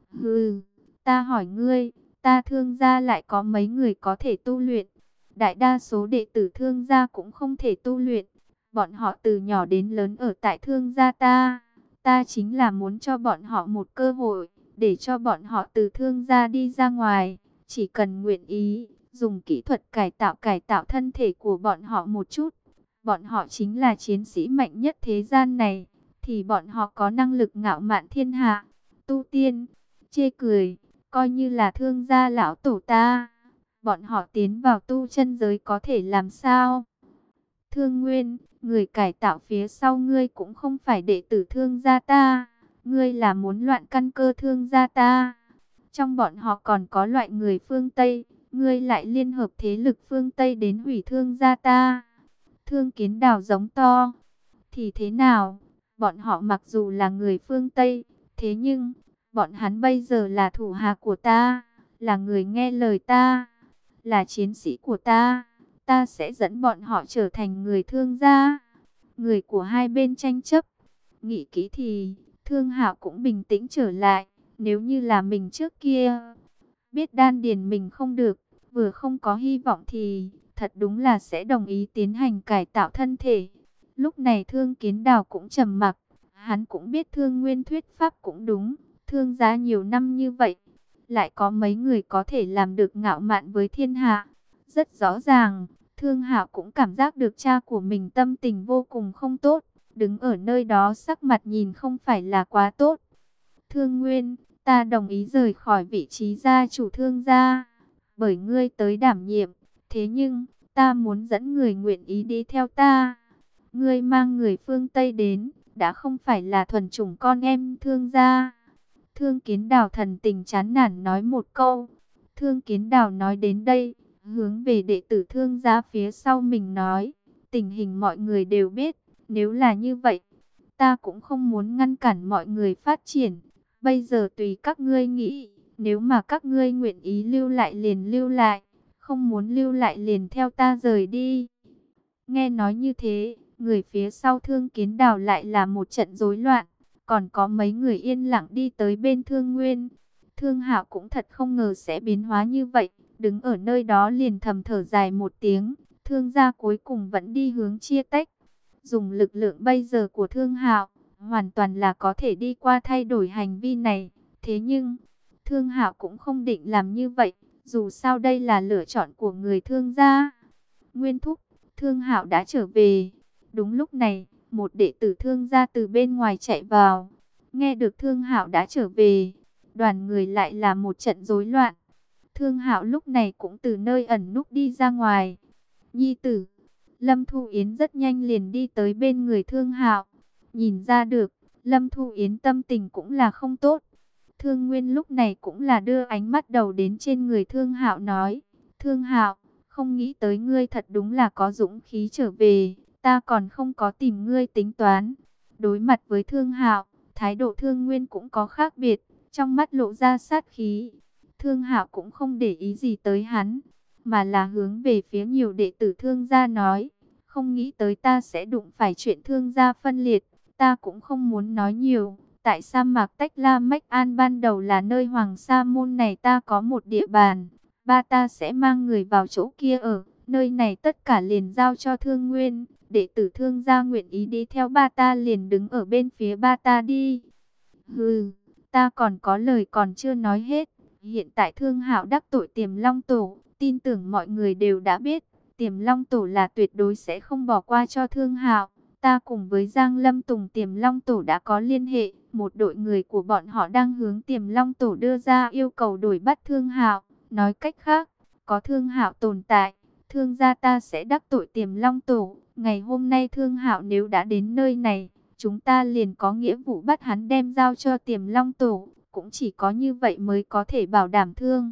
Hừ, ta hỏi ngươi, ta Thương gia lại có mấy người có thể tu luyện? Đại đa số đệ tử Thương gia cũng không thể tu luyện. Bọn họ từ nhỏ đến lớn ở tại Thương gia ta. Ta chính là muốn cho bọn họ một cơ hội, để cho bọn họ từ Thương gia đi ra ngoài, chỉ cần nguyện ý, dùng kỹ thuật cải tạo thân thể của bọn họ một chút. Bọn họ chính là chiến sĩ mạnh nhất thế gian này, thì bọn họ có năng lực ngạo mạn thiên hạ. Tu tiên, chê cười, coi như là Thương gia lão tổ ta. Bọn họ tiến vào tu chân giới có thể làm sao? Thương Nguyên, người cải tạo phía sau ngươi cũng không phải đệ tử Thương gia ta. Ngươi là muốn loạn căn cơ Thương gia ta. Trong bọn họ còn có loại người phương Tây. Ngươi lại liên hợp thế lực phương Tây đến hủy Thương gia ta. Thương Kiến Đào giống to. Thì thế nào? Bọn họ mặc dù là người phương Tây, thế nhưng bọn hắn bây giờ là thủ hạ của ta, là người nghe lời ta, là chiến sĩ của ta. Ta sẽ dẫn bọn họ trở thành người Thương gia. Người của hai bên tranh chấp. Nghĩ kỹ thì Thương Hạo cũng bình tĩnh trở lại. Nếu như là mình trước kia, biết đan điền mình không được, vừa không có hy vọng thì thật đúng là sẽ đồng ý tiến hành cải tạo thân thể. Lúc này Thương Kiến Đào cũng trầm mặc. Hắn cũng biết Thương Nguyên thuyết pháp cũng đúng. Thương gia nhiều năm như vậy, lại có mấy người có thể làm được ngạo mạn với thiên hạ. Rất rõ ràng, Thương Hạo cũng cảm giác được cha của mình tâm tình vô cùng không tốt. Đứng ở nơi đó sắc mặt nhìn không phải là quá tốt. Thương Nguyên, ta đồng ý rời khỏi vị trí gia chủ Thương gia, bởi ngươi tới đảm nhiệm. Thế nhưng, ta muốn dẫn người nguyện ý đi theo ta. Ngươi mang người phương Tây đến, đã không phải là thuần chủng con em Thương gia. Thương Kiến Đào thần tình chán nản nói một câu. Thương Kiến Đào nói đến đây, hướng về đệ tử Thương gia phía sau mình nói, tình hình mọi người đều biết, nếu là như vậy, ta cũng không muốn ngăn cản mọi người phát triển. Bây giờ tùy các ngươi nghĩ, nếu mà các ngươi nguyện ý lưu lại liền lưu lại, không muốn lưu lại liền theo ta rời đi. Nghe nói như thế, người phía sau Thương Kiến Đào lại là một trận rối loạn, còn có mấy người yên lặng đi tới bên Thương Nguyên. Thương Hạo cũng thật không ngờ sẽ biến hóa như vậy, đứng ở nơi đó liền thầm thở dài một tiếng. Thương gia cuối cùng vẫn đi hướng chia tách. Dùng lực lượng bây giờ của Thương Hạo, hoàn toàn là có thể đi qua thay đổi hành vi này. Thế nhưng, Thương Hạo cũng không định làm như vậy, dù sao đây là lựa chọn của người Thương gia. Nguyên thúc, Thương Hạo đã trở về. Đúng lúc này, một đệ tử Thương gia từ bên ngoài chạy vào. Nghe được Thương Hạo đã trở về, đoàn người lại là một trận rối loạn. Thương Hạo lúc này cũng từ nơi ẩn núp đi ra ngoài. Nhi tử, Lâm Thu Yến rất nhanh liền đi tới bên người Thương Hạo. Nhìn ra được, Lâm Thu Yến tâm tình cũng là không tốt. Thương Nguyên lúc này cũng là đưa ánh mắt đầu đến trên người Thương Hạo nói, Thương Hạo, không nghĩ tới ngươi thật đúng là có dũng khí trở về, ta còn không có tìm ngươi tính toán. Đối mặt với Thương Hạo, thái độ Thương Nguyên cũng có khác biệt, trong mắt lộ ra sát khí. Thương Hạo cũng không để ý gì tới hắn, mà là hướng về phía nhiều đệ tử Thương gia nói, không nghĩ tới ta sẽ đụng phải chuyện Thương gia phân liệt, ta cũng không muốn nói nhiều. Tại sa mạc Tách La Mách An ban đầu là nơi Hoàng Sa Môn này ta có một địa bàn, ba ta sẽ mang người vào chỗ kia ở, nơi này tất cả liền giao cho Thương Nguyên, đệ tử Thương gia nguyện ý đi theo ba ta liền đứng ở bên phía ba ta đi. Hừ, ta còn có lời còn chưa nói hết. Hiện tại Thương Hạo đắc tội Tiềm Long Tổ, tin tưởng mọi người đều đã biết, Tiềm Long Tổ là tuyệt đối sẽ không bỏ qua cho Thương Hạo. Ta cùng với Giang Lâm Tùng Tiềm Long Tổ đã có liên hệ, một đội người của bọn họ đang hướng Tiềm Long Tổ đưa ra yêu cầu đuổi bắt Thương Hạo. Nói cách khác, có Thương Hạo tồn tại, Thương gia ta sẽ đắc tội Tiềm Long Tổ. Ngày hôm nay Thương Hạo nếu đã đến nơi này, chúng ta liền có nghĩa vụ bắt hắn đem giao cho Tiềm Long Tổ. Cũng chỉ có như vậy mới có thể bảo đảm Thương.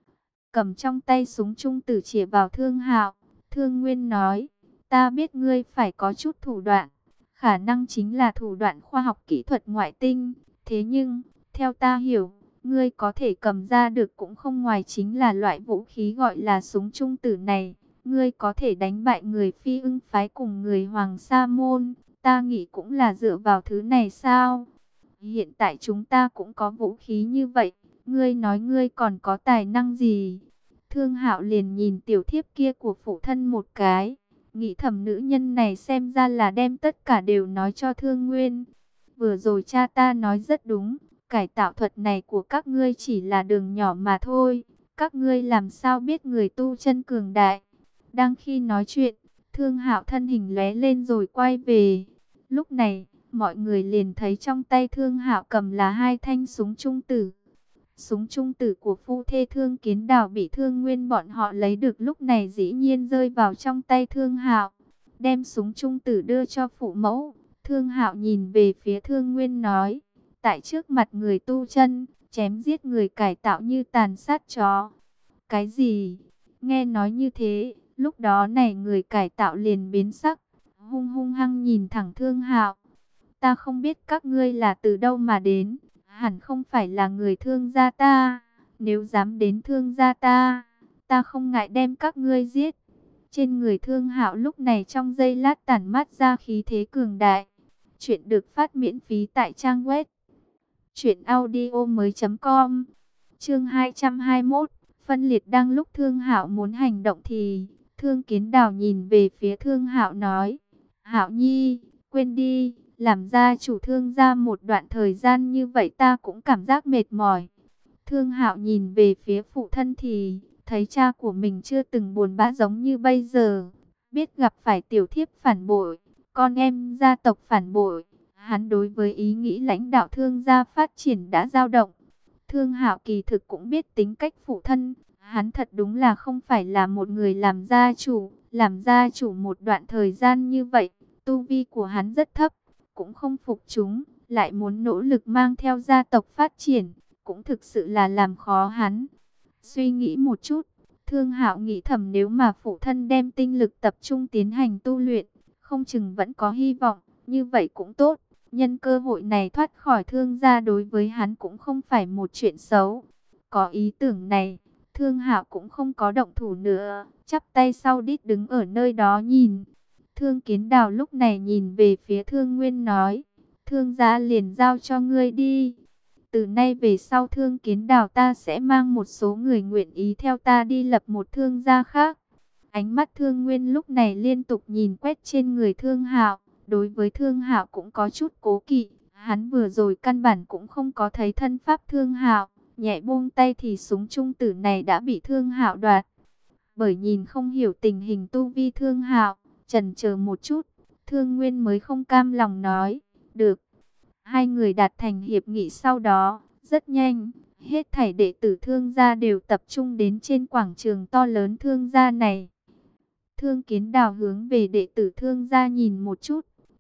Cầm trong tay súng trung tử chĩa vào Thương Hạo, Thương Nguyên nói, ta biết ngươi phải có chút thủ đoạn, khả năng chính là thủ đoạn khoa học kỹ thuật ngoại tinh. Thế nhưng, theo ta hiểu, ngươi có thể cầm ra được cũng không ngoài chính là loại vũ khí gọi là súng trung tử này. Ngươi có thể đánh bại người Phi Ưng phái cùng người Hoàng Sa Môn, ta nghĩ cũng là dựa vào thứ này sao? Hiện tại chúng ta cũng có vũ khí như vậy, ngươi nói ngươi còn có tài năng gì? Thương Hạo liền nhìn tiểu thiếp kia của phụ thân một cái, nghĩ thầm nữ nhân này xem ra là đem tất cả đều nói cho Thương Nguyên. Vừa rồi cha ta nói rất đúng, cải tạo thuật này của các ngươi chỉ là đường nhỏ mà thôi, các ngươi làm sao biết người tu chân cường đại? Đang khi nói chuyện, Thương Hạo thân hình lóe lên rồi quay về. Lúc này, mọi người liền thấy trong tay Thương Hạo cầm là hai thanh súng trung tử. Súng trung tử của phu thê Thương Kiến Đào bị Thương Nguyên bọn họ lấy được lúc này dĩ nhiên rơi vào trong tay Thương Hạo. Đem súng trung tử đưa cho phụ mẫu, Thương Hạo nhìn về phía Thương Nguyên nói, tại trước mặt người tu chân, chém giết người cải tạo như tàn sát chó. Cái gì? Nghe nói như thế, lúc đó này người cải tạo liền biến sắc, hung hung hăng nhìn thẳng Thương Hạo. Ta không biết các ngươi là từ đâu mà đến, hẳn không phải là người Thương gia ta. Nếu dám đến Thương gia ta, ta không ngại đem các ngươi giết. Trên người Thương Hạo lúc này trong giây lát tản mát ra khí thế cường đại. Chuyện được phát miễn phí tại trang web truyệnaudiomoi.com. Chương 221, phân liệt. Đang lúc Thương Hạo muốn hành động thì Thương Kiến Đào nhìn về phía Thương Hạo nói, Hạo Nhi, quên đi, làm gia chủ Thương gia một đoạn thời gian như vậy ta cũng cảm giác mệt mỏi. Thương Hạo nhìn về phía phụ thân thì thấy cha của mình chưa từng buồn bã giống như bây giờ, biết gặp phải tiểu thiếp phản bội, con em gia tộc phản bội, hắn đối với ý nghĩ lãnh đạo Thương gia phát triển đã dao động. Thương Hạo kỳ thực cũng biết tính cách phụ thân, hắn thật đúng là không phải là một người làm gia chủ một đoạn thời gian như vậy, tu vi của hắn rất thấp, cũng không phục chúng, lại muốn nỗ lực mang theo gia tộc phát triển, cũng thực sự là làm khó hắn. Suy nghĩ một chút, Thương Hạo nghĩ thầm nếu mà phụ thân đem tinh lực tập trung tiến hành tu luyện, không chừng vẫn có hy vọng, như vậy cũng tốt. Nhân cơ hội này thoát khỏi Thương gia đối với hắn cũng không phải một chuyện xấu. Có ý tưởng này, Thương Hạo cũng không có động thủ nữa, chắp tay sau đít đứng ở nơi đó nhìn. Thương Kiến Đào lúc này nhìn về phía Thương Nguyên nói, Thương gia liền giao cho ngươi đi. Từ nay về sau Thương Kiến Đào ta sẽ mang một số người nguyện ý theo ta đi lập một thương gia khác. Ánh mắt Thương Nguyên lúc này liên tục nhìn quét trên người Thương Hạo. Đối với Thương Hạo cũng có chút cố kỵ, hắn vừa rồi căn bản cũng không có thấy thân pháp Thương Hạo, nhẹ buông tay thì súng trung tử này đã bị Thương Hạo đoạt. Bởi nhìn không hiểu tình hình tu vi Thương Hạo, chần chờ một chút, Thương Nguyên mới không cam lòng nói, được. Hai người đạt thành hiệp nghị sau đó, rất nhanh, hết thảy đệ tử Thương gia đều tập trung đến trên quảng trường to lớn Thương gia này. Thương Kiến Đào hướng về đệ tử Thương gia nhìn một chút,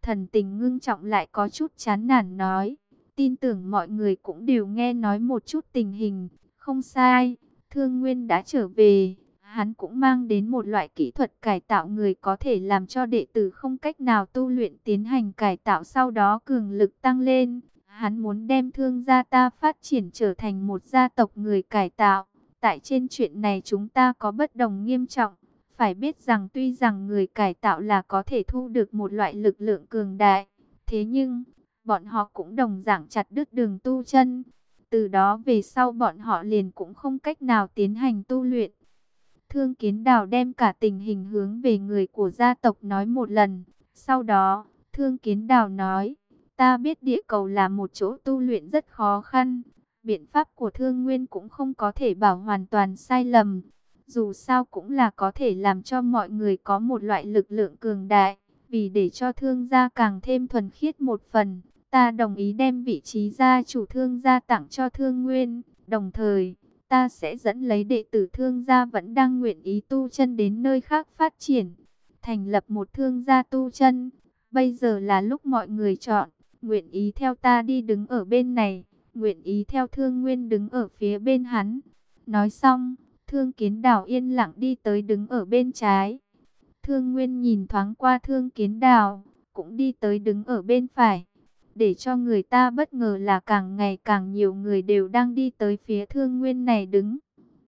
thần tình ngưng trọng lại có chút chán nản nói. Tin tưởng mọi người cũng đều nghe nói một chút tình hình. Không sai, Thương Nguyên đã trở về. Hắn cũng mang đến một loại kỹ thuật cải tạo người có thể làm cho đệ tử không cách nào tu luyện tiến hành cải tạo sau đó cường lực tăng lên. Hắn muốn đem Thương gia ta phát triển trở thành một gia tộc người cải tạo. Tại trên chuyện này chúng ta có bất đồng nghiêm trọng. Phải biết rằng tuy rằng người cải tạo là có thể thu được một loại lực lượng cường đại. Thế nhưng, bọn họ cũng đồng dạng chặt đứt đường tu chân. Từ đó về sau bọn họ liền cũng không cách nào tiến hành tu luyện. Thương Kiến Đào đem cả tình hình hướng về người của gia tộc nói một lần. Sau đó, Thương Kiến Đào nói, ta biết địa cầu là một chỗ tu luyện rất khó khăn. Biện pháp của Thương Nguyên cũng không có thể bảo hoàn toàn sai lầm. Dù sao cũng là có thể làm cho mọi người có một loại lực lượng cường đại. Vì để cho Thương gia càng thêm thuần khiết một phần, ta đồng ý đem vị trí gia chủ Thương gia tặng cho Thương Nguyên. Đồng thời, ta sẽ dẫn lấy đệ tử Thương gia vẫn đang nguyện ý tu chân đến nơi khác phát triển. Thành lập một Thương gia tu chân. Bây giờ là lúc mọi người chọn, nguyện ý theo ta đi đứng ở bên này, nguyện ý theo Thương Nguyên đứng ở phía bên hắn. Nói xong, Thương Kiến Đào yên lặng đi tới đứng ở bên trái. Thương Nguyên nhìn thoáng qua Thương Kiến Đào, cũng đi tới đứng ở bên phải. Để cho người ta bất ngờ là càng ngày càng nhiều người đều đang đi tới phía Thương Nguyên này đứng.